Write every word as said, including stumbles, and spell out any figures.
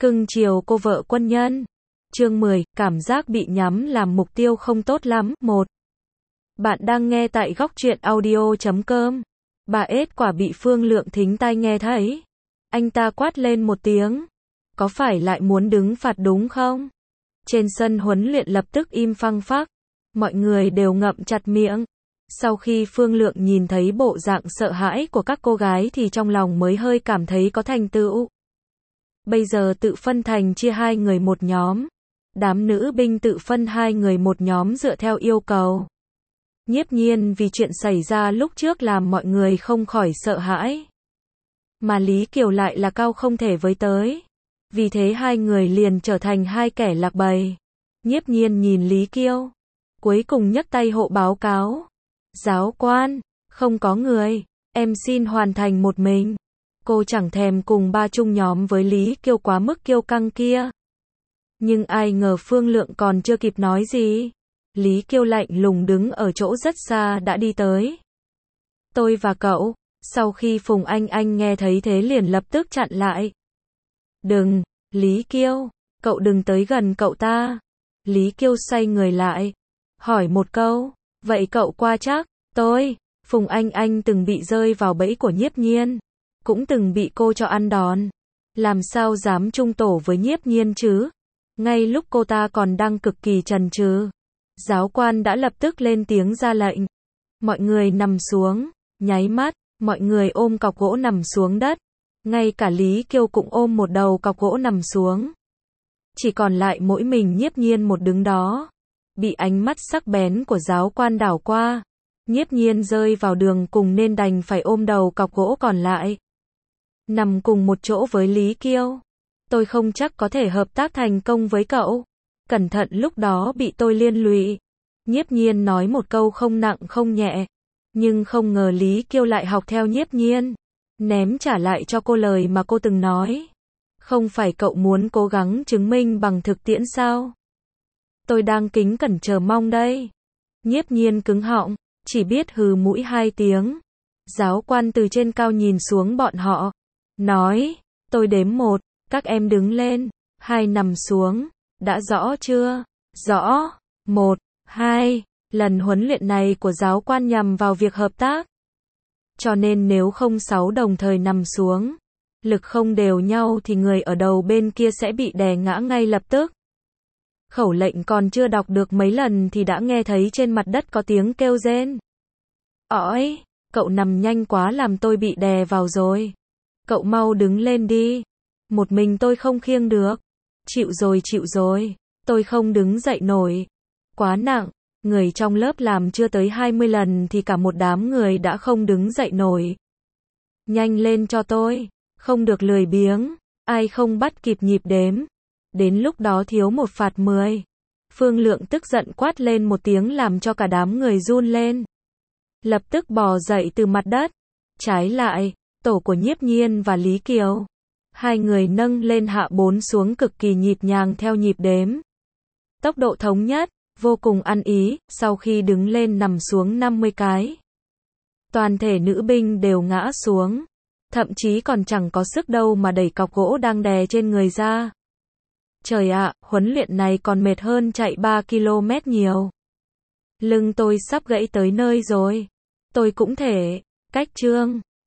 Cưng chiều cô vợ quân nhân. Chương mười, cảm giác bị nhắm làm mục tiêu không tốt lắm. một. Bạn đang nghe tại góc truyện audio chấm com. Bà ết quả bị Phương Lượng thính tai nghe thấy. Anh ta quát lên một tiếng. Có phải lại muốn đứng phạt đúng không? Trên sân huấn luyện lập tức im phăng phắc. Mọi người đều ngậm chặt miệng. Sau khi Phương Lượng nhìn thấy bộ dạng sợ hãi của các cô gái thì trong lòng mới hơi cảm thấy có thành tựu. Bây giờ tự phân thành chia hai người một nhóm. Đám nữ binh tự phân hai người một nhóm dựa theo yêu cầu. Nhiếp Nhiên vì chuyện xảy ra lúc trước làm mọi người không khỏi sợ hãi. Mà Lý Kiều lại là cao không thể với tới. Vì thế hai người liền trở thành hai kẻ lạc bầy. Nhiếp Nhiên nhìn Lý Kiều. Cuối cùng nhấc tay hộ báo cáo. Giáo quan, không có người, em xin hoàn thành một mình. Cô chẳng thèm cùng ba chung nhóm với Lý Kiều quá mức kiêu căng kia. Nhưng ai ngờ Phương Lượng còn chưa kịp nói gì. Lý Kiều lạnh lùng đứng ở chỗ rất xa đã đi tới. Tôi và cậu, sau khi Phùng Anh Anh nghe thấy thế liền lập tức chặn lại. Đừng, Lý Kiều, cậu đừng tới gần cậu ta. Lý Kiều xoay người lại, hỏi một câu, vậy cậu qua chắc, tôi, Phùng Anh Anh từng bị rơi vào bẫy của Nhiếp Nhiên, cũng từng bị cô cho ăn đòn. Làm sao dám chung tổ với Nhiếp Nhiên chứ? Ngay lúc cô ta còn đang cực kỳ chần chừ, giáo quan đã lập tức lên tiếng ra lệnh. Mọi người nằm xuống, nháy mắt, mọi người ôm cọc gỗ nằm xuống đất. Ngay cả Lý Kiều cũng ôm một đầu cọc gỗ nằm xuống. Chỉ còn lại mỗi mình Nhiếp Nhiên một đứng đó. Bị ánh mắt sắc bén của giáo quan đảo qua. Nhiếp Nhiên rơi vào đường cùng nên đành phải ôm đầu cọc gỗ còn lại. Nằm cùng một chỗ với Lý Kiều. Tôi không chắc có thể hợp tác thành công với cậu. Cẩn thận lúc đó bị tôi liên lụy. Nhiếp Nhiên nói một câu không nặng không nhẹ. Nhưng không ngờ Lý Kiều lại học theo Nhiếp Nhiên. Ném trả lại cho cô lời mà cô từng nói. Không phải cậu muốn cố gắng chứng minh bằng thực tiễn sao? Tôi đang kính cẩn chờ mong đây. Nhiếp Nhiên cứng họng, chỉ biết hừ mũi hai tiếng. Giáo quan từ trên cao nhìn xuống bọn họ. Nói, tôi đếm một, các em đứng lên. Hai nằm xuống, đã rõ chưa? Rõ. Một, hai, lần huấn luyện này của giáo quan nhằm vào việc hợp tác. Cho nên nếu không sáu đồng thời nằm xuống, lực không đều nhau thì người ở đầu bên kia sẽ bị đè ngã ngay lập tức. Khẩu lệnh còn chưa đọc được mấy lần thì đã nghe thấy trên mặt đất có tiếng kêu rên. Ỏi, cậu nằm nhanh quá làm tôi bị đè vào rồi. Cậu mau đứng lên đi. Một mình tôi không khiêng được. Chịu rồi chịu rồi. Tôi không đứng dậy nổi. Quá nặng. Người trong lớp làm chưa tới hai mươi lần thì cả một đám người đã không đứng dậy nổi. Nhanh lên cho tôi. Không được lười biếng. Ai không bắt kịp nhịp đếm. Đến lúc đó thiếu một phạt mười. Phương Lượng tức giận quát lên một tiếng làm cho cả đám người run lên. Lập tức bò dậy từ mặt đất. Trái lại, tổ của Nhiếp Nhiên và Lý Kiều. Hai người nâng lên hạ bốn xuống cực kỳ nhịp nhàng theo nhịp đếm. Tốc độ thống nhất, vô cùng ăn ý, sau khi đứng lên nằm xuống năm mươi cái. Toàn thể nữ binh đều ngã xuống. Thậm chí còn chẳng có sức đâu mà đẩy cọc gỗ đang đè trên người ra. Trời ạ, huấn luyện này còn mệt hơn chạy ba ki lô mét nhiều. Lưng tôi sắp gãy tới nơi rồi. Tôi cũng thể. Cách chương.